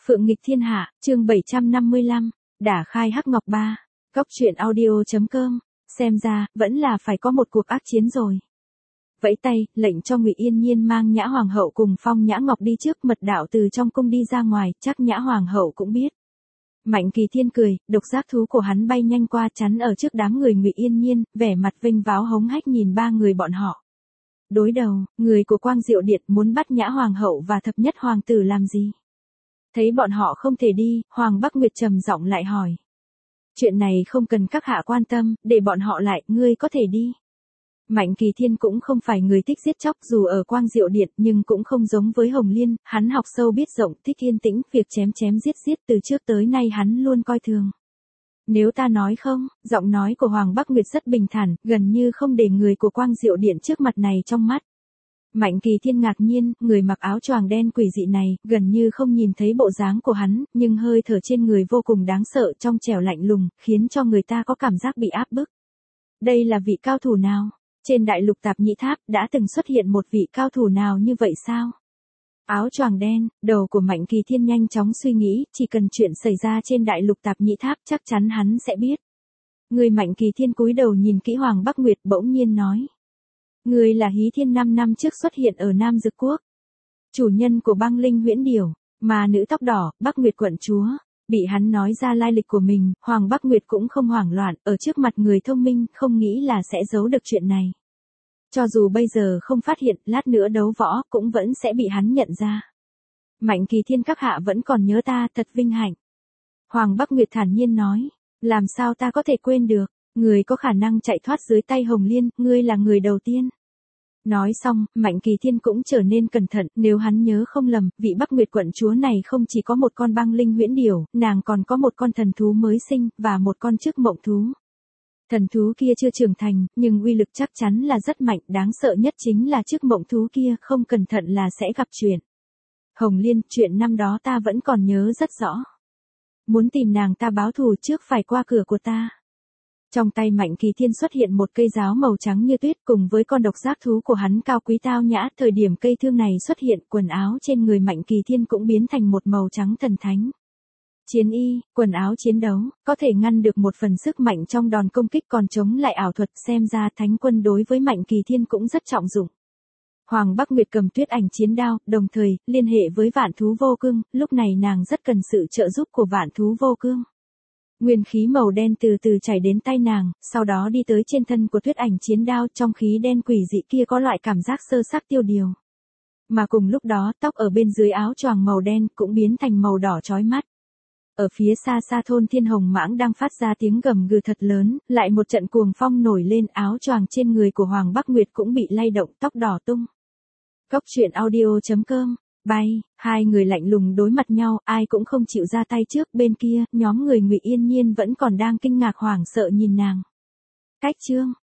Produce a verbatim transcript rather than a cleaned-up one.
Phượng nghịch thiên hạ, chương bảy trăm năm mươi lăm, đả khai hắc ngọc ba. Góc truyện audio chấm com, xem ra, vẫn là phải có một cuộc ác chiến rồi. Vẫy tay, lệnh cho Ngụy Yên Nhiên mang Nhã Hoàng hậu cùng Phong Nhã Ngọc đi trước, mật đạo từ trong cung đi ra ngoài, chắc Nhã Hoàng hậu cũng biết. Mạnh Kỳ Thiên cười, độc giác thú của hắn bay nhanh qua chắn ở trước đám người Ngụy Yên Nhiên, vẻ mặt vinh váo hống hách nhìn ba người bọn họ. Đối đầu, người của Quang Diệu Điện muốn bắt Nhã Hoàng hậu và thập nhất hoàng tử làm gì? Thấy bọn họ không thể đi, Hoàng Bắc Nguyệt trầm giọng lại hỏi. Chuyện này không cần các hạ quan tâm, để bọn họ lại, ngươi có thể đi. Mạnh Kỳ Thiên cũng không phải người thích giết chóc, dù ở Quang Diệu Điện nhưng cũng không giống với Hồng Liên, hắn học sâu biết rộng, thích yên tĩnh, việc chém chém giết giết từ trước tới nay hắn luôn coi thường. Nếu ta nói không, giọng nói của Hoàng Bắc Nguyệt rất bình thản, gần như không để người của Quang Diệu Điện trước mặt này trong mắt. Mạnh Kỳ Thiên ngạc nhiên, người mặc áo choàng đen quỷ dị này, gần như không nhìn thấy bộ dáng của hắn, nhưng hơi thở trên người vô cùng đáng sợ, trong trẻo lạnh lùng, khiến cho người ta có cảm giác bị áp bức. Đây là vị cao thủ nào? Trên đại lục Tạp Nhĩ Tháp, đã từng xuất hiện một vị cao thủ nào như vậy sao? Áo choàng đen, đầu của Mạnh Kỳ Thiên nhanh chóng suy nghĩ, chỉ cần chuyện xảy ra trên đại lục Tạp Nhĩ Tháp chắc chắn hắn sẽ biết. Người Mạnh Kỳ Thiên cúi đầu nhìn kỹ Hoàng Bắc Nguyệt bỗng nhiên nói. Người là Hí Thiên năm năm trước xuất hiện ở Nam Dực Quốc. Chủ nhân của băng linh huyễn điểu, mà nữ tóc đỏ, Bắc Nguyệt quận chúa. Bị hắn nói ra lai lịch của mình, Hoàng Bắc Nguyệt cũng không hoảng loạn, ở trước mặt người thông minh, không nghĩ là sẽ giấu được chuyện này. Cho dù bây giờ không phát hiện, lát nữa đấu võ, cũng vẫn sẽ bị hắn nhận ra. Mạnh Kỳ Thiên các hạ vẫn còn nhớ ta, thật vinh hạnh. Hoàng Bắc Nguyệt thản nhiên nói, làm sao ta có thể quên được, người có khả năng chạy thoát dưới tay Hồng Liên, ngươi là người đầu tiên. Nói xong, Mạnh Kỳ Thiên cũng trở nên cẩn thận, nếu hắn nhớ không lầm, vị Bắc Nguyệt quận chúa này không chỉ có một con băng linh huyễn điểu, nàng còn có một con thần thú mới sinh, và một con chức mộng thú. Thần thú kia chưa trưởng thành, nhưng uy lực chắc chắn là rất mạnh, đáng sợ nhất chính là chức mộng thú kia, không cẩn thận là sẽ gặp chuyện. Hồng Liên, chuyện năm đó ta vẫn còn nhớ rất rõ. Muốn tìm nàng ta báo thù trước phải qua cửa của ta. Trong tay Mạnh Kỳ Thiên xuất hiện một cây giáo màu trắng như tuyết, cùng với con độc giác thú của hắn cao quý tao nhã, thời điểm cây thương này xuất hiện, quần áo trên người Mạnh Kỳ Thiên cũng biến thành một màu trắng thần thánh. Chiến y, quần áo chiến đấu, có thể ngăn được một phần sức mạnh trong đòn công kích, còn chống lại ảo thuật, xem ra thánh quân đối với Mạnh Kỳ Thiên cũng rất trọng dụng. Hoàng Bắc Nguyệt cầm tuyết ảnh chiến đao, đồng thời, liên hệ với vạn thú vô cương, lúc này nàng rất cần sự trợ giúp của vạn thú vô cương. Nguyên khí màu đen từ từ chảy đến tay nàng, sau đó đi tới trên thân của tuyết ảnh chiến đao, trong khí đen quỷ dị kia có loại cảm giác sơ xác tiêu điều. Mà cùng lúc đó, tóc ở bên dưới áo choàng màu đen cũng biến thành màu đỏ chói mắt. Ở phía xa xa thôn Thiên Hồng Mãng đang phát ra tiếng gầm gừ thật lớn, lại một trận cuồng phong nổi lên, áo choàng trên người của Hoàng Bắc Nguyệt cũng bị lay động, tóc đỏ tung. Góc truyện audio chấm com. Bay, hai người lạnh lùng đối mặt nhau, ai cũng không chịu ra tay trước, bên kia, nhóm người Ngụy Yên Nhiên vẫn còn đang kinh ngạc hoảng sợ nhìn nàng. Cách chương,